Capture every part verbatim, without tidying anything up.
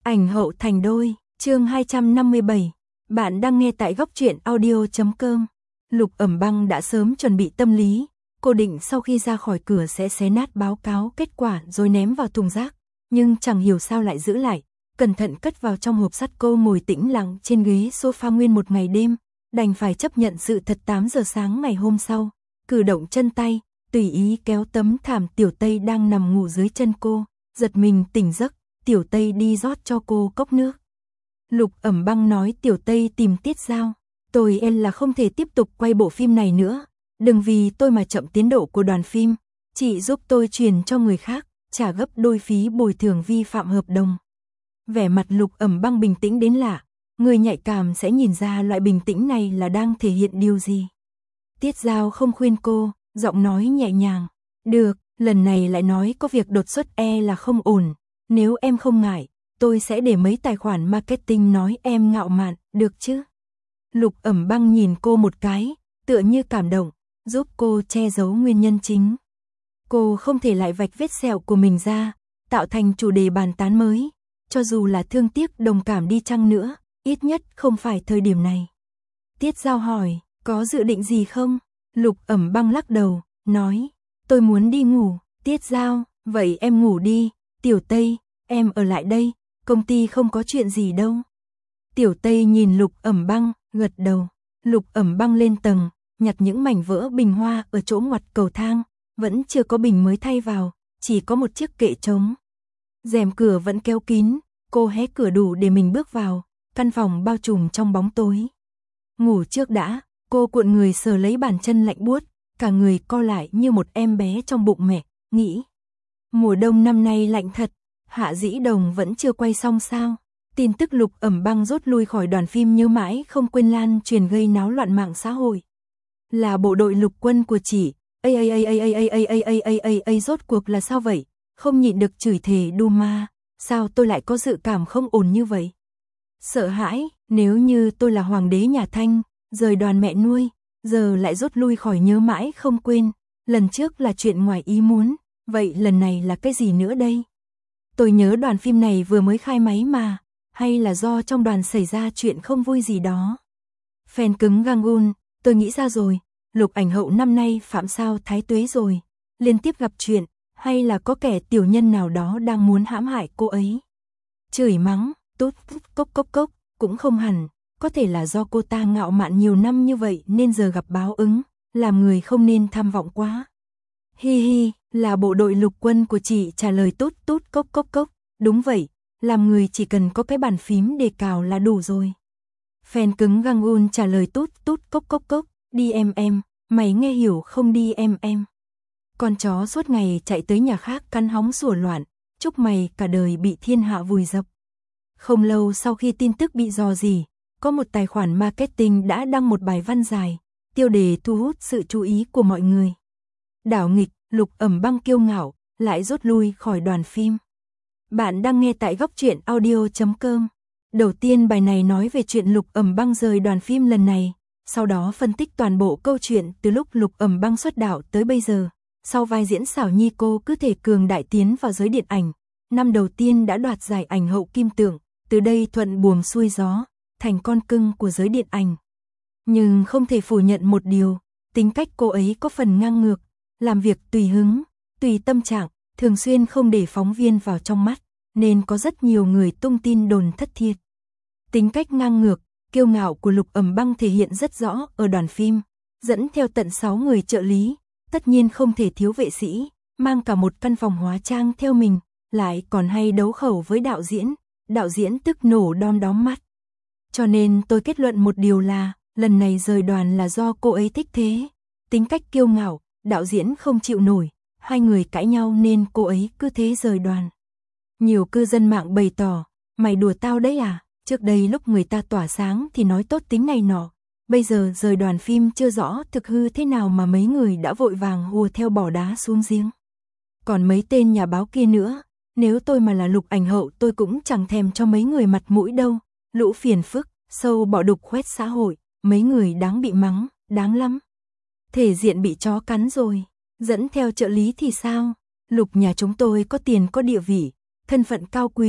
Ảnh hậu thành đôi, chương hai trăm năm mươi bảy. Bạn đang nghe tại góc truyện audio chấm com. Lục Ẩm Băng đã sớm chuẩn bị tâm lý, cô định sau khi ra khỏi cửa sẽ xé nát báo cáo kết quả rồi ném vào thùng rác, nhưng chẳng hiểu sao lại giữ lại, cẩn thận cất vào trong hộp sắt. Cô ngồi tĩnh lặng trên ghế sofa nguyên một ngày đêm, đành phải chấp nhận sự thật. Tám giờ sáng ngày hôm sau, cử động chân tay, tùy ý kéo tấm thảm. Tiểu Tây đang nằm ngủ dưới chân cô, giật mình tỉnh giấc. Tiểu Tây đi rót cho cô cốc nước. Lục Ẩm Băng nói Tiểu Tây tìm Tiết Giao. Tôi e là không thể tiếp tục quay bộ phim này nữa. Đừng vì tôi mà chậm tiến độ của đoàn phim. Chị giúp tôi truyền cho người khác, trả gấp đôi phí bồi thường vi phạm hợp đồng. Vẻ mặt Lục Ẩm Băng bình tĩnh đến lạ. Người nhạy cảm sẽ nhìn ra loại bình tĩnh này là đang thể hiện điều gì. Tiết Giao không khuyên cô, giọng nói nhẹ nhàng. Được, lần này lại nói có việc đột xuất e là không ổn. Nếu em không ngại, tôi sẽ để mấy tài khoản marketing nói em ngạo mạn, được chứ? Lục Ẩm Băng nhìn cô một cái, tựa như cảm động, giúp cô che giấu nguyên nhân chính. Cô không thể lại vạch vết sẹo của mình ra, tạo thành chủ đề bàn tán mới. Cho dù là thương tiếc đồng cảm đi chăng nữa, ít nhất không phải thời điểm này. Tiết Giao hỏi, có dự định gì không? Lục Ẩm Băng lắc đầu, nói, tôi muốn đi ngủ. Tiết Giao, vậy em ngủ đi. Tiểu Tây, em ở lại đây, công ty không có chuyện gì đâu. Tiểu Tây nhìn Lục Ẩm Băng, gật đầu. Lục Ẩm Băng lên tầng, nhặt những mảnh vỡ bình hoa ở chỗ ngoặt cầu thang, vẫn chưa có bình mới thay vào, chỉ có một chiếc kệ trống. Rèm cửa vẫn kéo kín, cô hé cửa đủ để mình bước vào, căn phòng bao trùm trong bóng tối. Ngủ trước đã, cô cuộn người sờ lấy bàn chân lạnh buốt, cả người co lại như một em bé trong bụng mẹ, nghĩ. Mùa đông năm nay lạnh thật, Hạ Dĩ Đồng vẫn chưa quay xong sao? Tin tức Lục Ẩm Băng rút lui khỏi đoàn phim Nhớ Mãi Không Quên lan truyền gây náo loạn mạng xã hội. Là bộ đội lục quân của chị, a a a a a a a a a a a rốt cuộc là sao vậy? Không nhịn được chửi thề đu ma, sao tôi lại có dự cảm không ổn như vậy? Sợ hãi, nếu như tôi là hoàng đế nhà Thanh, rời đoàn mẹ nuôi, giờ lại rút lui khỏi Nhớ Mãi Không Quên, lần trước là chuyện ngoài ý muốn. Vậy lần này là cái gì nữa đây? Tôi nhớ đoàn phim này vừa mới khai máy mà, hay là do trong đoàn xảy ra chuyện không vui gì đó? Fan cứng Gangun, tôi nghĩ ra rồi, Lục Ảnh Hậu năm nay phạm sao thái tuế rồi, liên tiếp gặp chuyện, hay là có kẻ tiểu nhân nào đó đang muốn hãm hại cô ấy? Chửi mắng, tốt, cốc cốc cốc, cũng không hẳn, có thể là do cô ta ngạo mạn nhiều năm như vậy nên giờ gặp báo ứng, làm người không nên tham vọng quá. Hi hi, là bộ đội lục quân của chị trả lời tốt tốt cốc cốc cốc, đúng vậy, làm người chỉ cần có cái bàn phím để cào là đủ rồi. Fan cứng Gangun trả lời tốt tốt cốc cốc cốc, đi em em, mày nghe hiểu không đi em em. Con chó suốt ngày chạy tới nhà khác cắn hóng sủa loạn, chúc mày cả đời bị thiên hạ vùi dập. Không lâu sau khi tin tức bị rò rỉ, có một tài khoản marketing đã đăng một bài văn dài, tiêu đề thu hút sự chú ý của mọi người. Đảo nghịch, Lục Ẩm Băng kiêu ngạo, lại rút lui khỏi đoàn phim. Bạn đang nghe tại góc truyện audio chấm com. Đầu tiên bài này nói về chuyện Lục Ẩm Băng rời đoàn phim lần này, sau đó phân tích toàn bộ câu chuyện từ lúc Lục Ẩm Băng xuất đạo tới bây giờ. Sau vai diễn xảo nhi cô cứ thể cường đại tiến vào giới điện ảnh, năm đầu tiên đã đoạt giải ảnh hậu kim tượng, từ đây thuận buồm xuôi gió, thành con cưng của giới điện ảnh. Nhưng không thể phủ nhận một điều, tính cách cô ấy có phần ngang ngược, làm việc tùy hứng, tùy tâm trạng, thường xuyên không để phóng viên vào trong mắt, nên có rất nhiều người tung tin đồn thất thiệt. Tính cách ngang ngược, kiêu ngạo của Lục Ẩm Băng thể hiện rất rõ ở đoàn phim, dẫn theo tận sáu người trợ lý, tất nhiên không thể thiếu vệ sĩ, mang cả một căn phòng hóa trang theo mình, lại còn hay đấu khẩu với đạo diễn, đạo diễn tức nổ đom đóm mắt. Cho nên tôi kết luận một điều là, lần này rời đoàn là do cô ấy thích thế, tính cách kiêu ngạo, đạo diễn không chịu nổi, hai người cãi nhau nên cô ấy cứ thế rời đoàn. Nhiều cư dân mạng bày tỏ, mày đùa tao đấy à, trước đây lúc người ta tỏa sáng thì nói tốt tính này nọ, bây giờ rời đoàn phim chưa rõ thực hư thế nào mà mấy người đã vội vàng hùa theo bỏ đá xuống giếng. Còn mấy tên nhà báo kia nữa, nếu tôi mà là Lục Ảnh Hậu tôi cũng chẳng thèm cho mấy người mặt mũi đâu, lũ phiền phức, sâu bọ đục khoét xã hội, mấy người đáng bị mắng, đáng lắm. Thể diện bị chó cắn rồi, dẫn theo trợ lý thì sao? Lục nhà chúng tôi có tiền có địa vị, thân phận cao quý,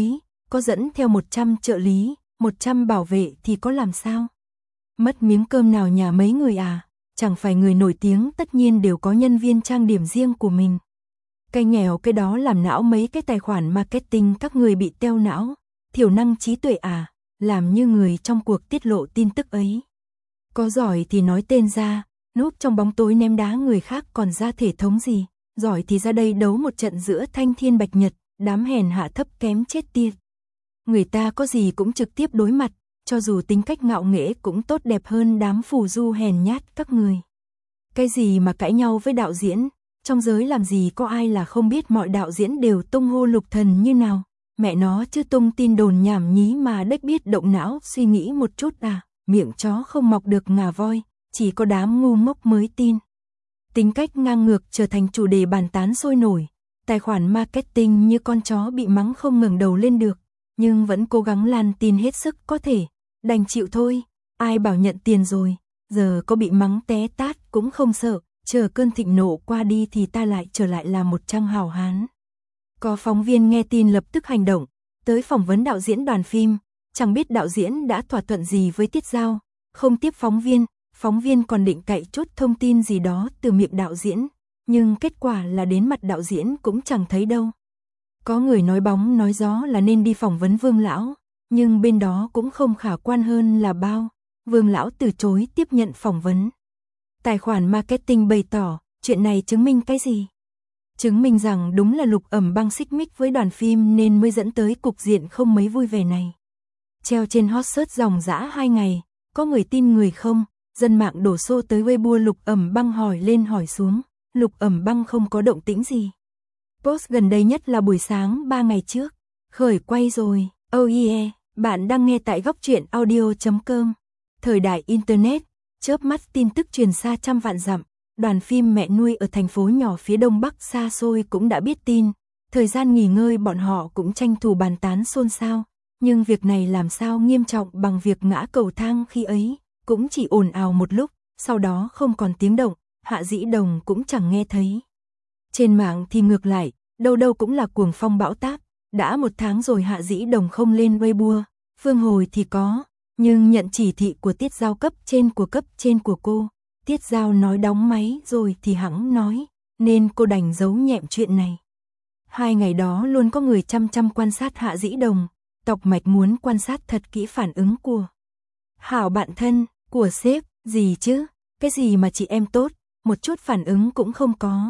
có dẫn theo một trăm trợ lý, một trăm bảo vệ thì có làm sao? Mất miếng cơm nào nhà mấy người à? Chẳng phải người nổi tiếng tất nhiên đều có nhân viên trang điểm riêng của mình. Cái nghèo cái đó làm não mấy cái tài khoản marketing các người bị teo não, thiểu năng trí tuệ à, làm như người trong cuộc tiết lộ tin tức ấy. Có giỏi thì nói tên ra, núp trong bóng tối ném đá người khác còn ra thể thống gì, giỏi thì ra đây đấu một trận giữa thanh thiên bạch nhật, đám hèn hạ thấp kém chết tiệt. Người ta có gì cũng trực tiếp đối mặt, cho dù tính cách ngạo nghễ cũng tốt đẹp hơn đám phù du hèn nhát các người. Cái gì mà cãi nhau với đạo diễn, trong giới làm gì có ai là không biết mọi đạo diễn đều tung hô Lục Thần như nào, mẹ nó chứ tung tin đồn nhảm nhí mà đếch biết động não suy nghĩ một chút à, miệng chó không mọc được ngà voi, chỉ có đám ngu ngốc mới tin. Tính cách ngang ngược trở thành chủ đề bàn tán sôi nổi, tài khoản marketing như con chó bị mắng không ngẩng đầu lên được, nhưng vẫn cố gắng lan tin hết sức có thể, đành chịu thôi, ai bảo nhận tiền rồi, giờ có bị mắng té tát cũng không sợ, chờ cơn thịnh nộ qua đi thì ta lại trở lại làm một trang hào hán. Có phóng viên nghe tin lập tức hành động, tới phỏng vấn đạo diễn đoàn phim, chẳng biết đạo diễn đã thỏa thuận gì với Tiết Dao, không tiếp phóng viên, phóng viên còn định cậy chút thông tin gì đó từ miệng đạo diễn, nhưng kết quả là đến mặt đạo diễn cũng chẳng thấy đâu. Có người nói bóng nói gió là nên đi phỏng vấn Vương Lão, nhưng bên đó cũng không khả quan hơn là bao, Vương Lão từ chối tiếp nhận phỏng vấn. Tài khoản marketing bày tỏ, chuyện này chứng minh cái gì? Chứng minh rằng đúng là Lục Ẩm Băng xích mích với đoàn phim nên mới dẫn tới cục diện không mấy vui vẻ này. Treo trên hot search dòng dã hai ngày, có người tin người không, dân mạng đổ xô tới Weibo Lục Ẩm Băng hỏi lên hỏi xuống, Lục Ẩm Băng không có động tĩnh gì. Post gần đây nhất là buổi sáng ba ngày trước, khởi quay rồi, oh yeah, bạn đang nghe tại góc truyện audio chấm com. Thời đại Internet, chớp mắt tin tức truyền xa trăm vạn dặm, đoàn phim Mẹ Nuôi ở thành phố nhỏ phía đông bắc xa xôi cũng đã biết tin, thời gian nghỉ ngơi bọn họ cũng tranh thủ bàn tán xôn xao, nhưng việc này làm sao nghiêm trọng bằng việc ngã cầu thang khi ấy, cũng chỉ ồn ào một lúc, sau đó không còn tiếng động, Hạ Dĩ Đồng cũng chẳng nghe thấy. Trên mạng thì ngược lại, đâu đâu cũng là cuồng phong bão táp, đã một tháng rồi Hạ Dĩ Đồng không lên Weibo, Phương Hồi thì có, nhưng nhận chỉ thị của Tiết Dao cấp trên của cấp trên của cô, Tiết Dao nói đóng máy rồi thì hẵng nói, nên cô đành giấu nhẹm chuyện này. Hai ngày đó luôn có người chăm chăm quan sát Hạ Dĩ Đồng, tọc mạch muốn quan sát thật kỹ phản ứng của hảo bạn thân, của sếp, gì chứ, cái gì mà chị em tốt, một chút phản ứng cũng không có.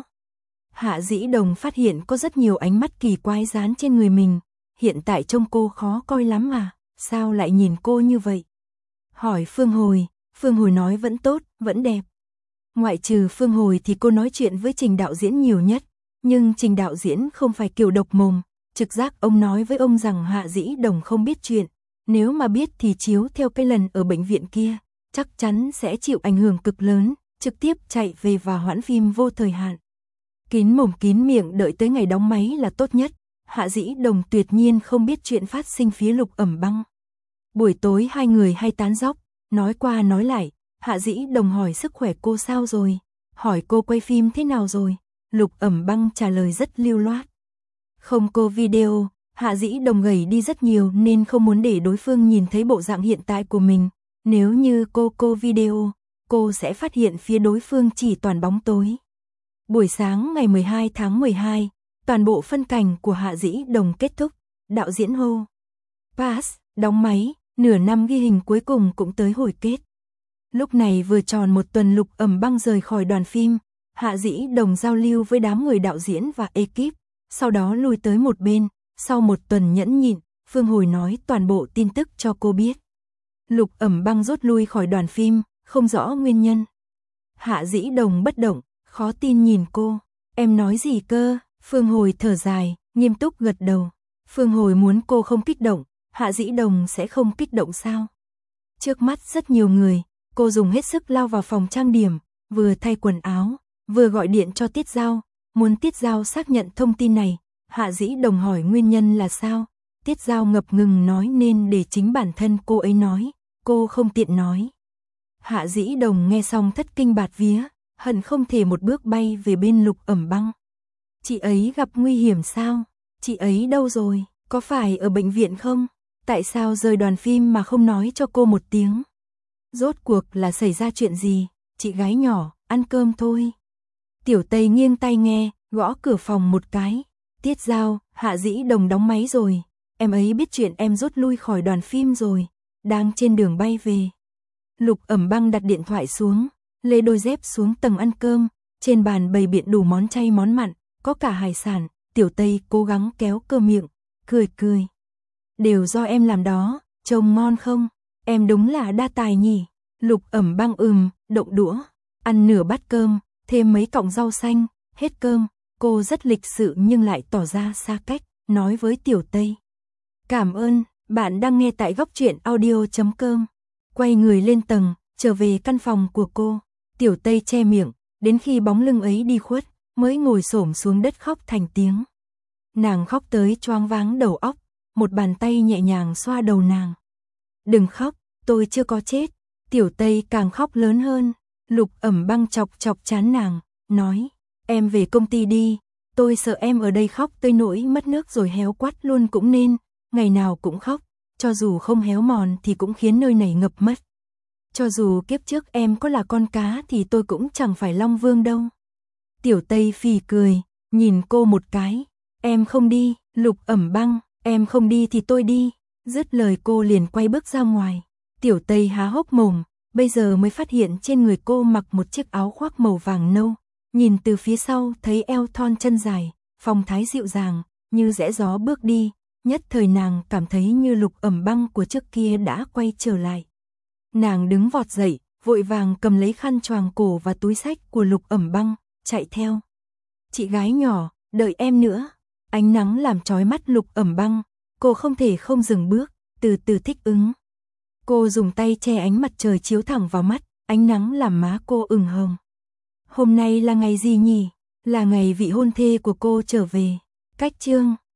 Hạ Dĩ Đồng phát hiện có rất nhiều ánh mắt kỳ quái dán trên người mình, hiện tại trông cô khó coi lắm à, sao lại nhìn cô như vậy? Hỏi Phương Hồi, Phương Hồi nói vẫn tốt, vẫn đẹp. Ngoại trừ Phương Hồi thì cô nói chuyện với Trình đạo diễn nhiều nhất, nhưng Trình đạo diễn không phải kiểu độc mồm, trực giác ông nói với ông rằng Hạ Dĩ Đồng không biết chuyện, nếu mà biết thì chiếu theo cái lần ở bệnh viện kia, chắc chắn sẽ chịu ảnh hưởng cực lớn, trực tiếp chạy về và hoãn phim vô thời hạn. Kín mồm kín miệng đợi tới ngày đóng máy là tốt nhất, Hạ Dĩ Đồng tuyệt nhiên không biết chuyện phát sinh phía Lục Ẩm Băng. Buổi tối hai người hay tán dóc, nói qua nói lại, Hạ Dĩ Đồng hỏi sức khỏe cô sao rồi, hỏi cô quay phim thế nào rồi, Lục Ẩm Băng trả lời rất lưu loát. Không cô video, Hạ Dĩ Đồng gầy đi rất nhiều nên không muốn để đối phương nhìn thấy bộ dạng hiện tại của mình, nếu như cô cô video, cô sẽ phát hiện phía đối phương chỉ toàn bóng tối. Buổi sáng ngày mười hai tháng mười hai, toàn bộ phân cảnh của Hạ Dĩ Đồng kết thúc, đạo diễn hô pass, đóng máy, nửa năm ghi hình cuối cùng cũng tới hồi kết. Lúc này vừa tròn một tuần Lục Ẩm Băng rời khỏi đoàn phim, Hạ Dĩ Đồng giao lưu với đám người đạo diễn và ekip, sau đó lui tới một bên, sau một tuần nhẫn nhịn, Phương Hồi nói toàn bộ tin tức cho cô biết. Lục Ẩm Băng rút lui khỏi đoàn phim, không rõ nguyên nhân. Hạ Dĩ Đồng bất động, khó tin nhìn cô, em nói gì cơ? Phương Hồi thở dài, nghiêm túc gật đầu. Phương Hồi muốn cô không kích động, Hạ Dĩ Đồng sẽ không kích động sao? Trước mắt rất nhiều người, cô dùng hết sức lao vào phòng trang điểm, vừa thay quần áo, vừa gọi điện cho Tiết Dao, muốn Tiết Dao xác nhận thông tin này. Hạ Dĩ Đồng hỏi nguyên nhân là sao? Tiết Dao ngập ngừng nói nên để chính bản thân cô ấy nói, cô không tiện nói. Hạ Dĩ Đồng nghe xong thất kinh bạt vía, hận không thể một bước bay về bên Lục Ẩm Băng. Chị ấy gặp nguy hiểm sao? Chị ấy đâu rồi? Có phải ở bệnh viện không? Tại sao rời đoàn phim mà không nói cho cô một tiếng? Rốt cuộc là xảy ra chuyện gì? Chị gái nhỏ, ăn cơm thôi. Tiểu Tây nghiêng tai nghe, gõ cửa phòng một cái. Tiết Giao, Hạ Dĩ Đồng đóng máy rồi. Em ấy biết chuyện em rút lui khỏi đoàn phim rồi. Đang trên đường bay về. Lục Ẩm Băng đặt điện thoại xuống, lê đôi dép xuống tầng ăn cơm. Trên bàn bày biện đủ món chay món mặn, có cả hải sản. Tiểu Tây cố gắng kéo cơ miệng, cười cười. Đều do em làm đó, trông ngon không? Em đúng là đa tài nhỉ. Lục Ẩm Băng ừm, động đũa, ăn nửa bát cơm, thêm mấy cọng rau xanh, hết cơm. Cô rất lịch sự nhưng lại tỏ ra xa cách, nói với Tiểu Tây. Cảm ơn, bạn đang nghe tại góc truyện audio chấm com. Quay người lên tầng, trở về căn phòng của cô. Tiểu Tây che miệng, đến khi bóng lưng ấy đi khuất, mới ngồi xổm xuống đất khóc thành tiếng. Nàng khóc tới choáng váng đầu óc, một bàn tay nhẹ nhàng xoa đầu nàng. Đừng khóc, tôi chưa có chết. Tiểu Tây càng khóc lớn hơn. Lục Ẩm Băng chọc chọc trán nàng, nói, em về công ty đi, tôi sợ em ở đây khóc tới nỗi mất nước rồi héo quắt luôn cũng nên, ngày nào cũng khóc, cho dù không héo mòn thì cũng khiến nơi này ngập mất. Cho dù kiếp trước em có là con cá thì tôi cũng chẳng phải Long Vương đâu. Tiểu Tây phì cười, nhìn cô một cái, em không đi, Lục Ẩm Băng, em không đi thì tôi đi. Dứt lời cô liền quay bước ra ngoài. Tiểu Tây há hốc mồm, bây giờ mới phát hiện trên người cô mặc một chiếc áo khoác màu vàng nâu. Nhìn từ phía sau thấy eo thon chân dài, phong thái dịu dàng, như rẽ gió bước đi. Nhất thời nàng cảm thấy như Lục Ẩm Băng của trước kia đã quay trở lại. Nàng đứng vọt dậy, vội vàng cầm lấy khăn choàng cổ và túi xách của Lục Ẩm Băng, chạy theo. Chị gái nhỏ, đợi em nữa. Ánh nắng làm chói mắt Lục Ẩm Băng, cô không thể không dừng bước, từ từ thích ứng. Cô dùng tay che ánh mặt trời chiếu thẳng vào mắt, ánh nắng làm má cô ửng hồng. Hôm nay là ngày gì nhỉ? Là ngày vị hôn thê của cô trở về. Cách chương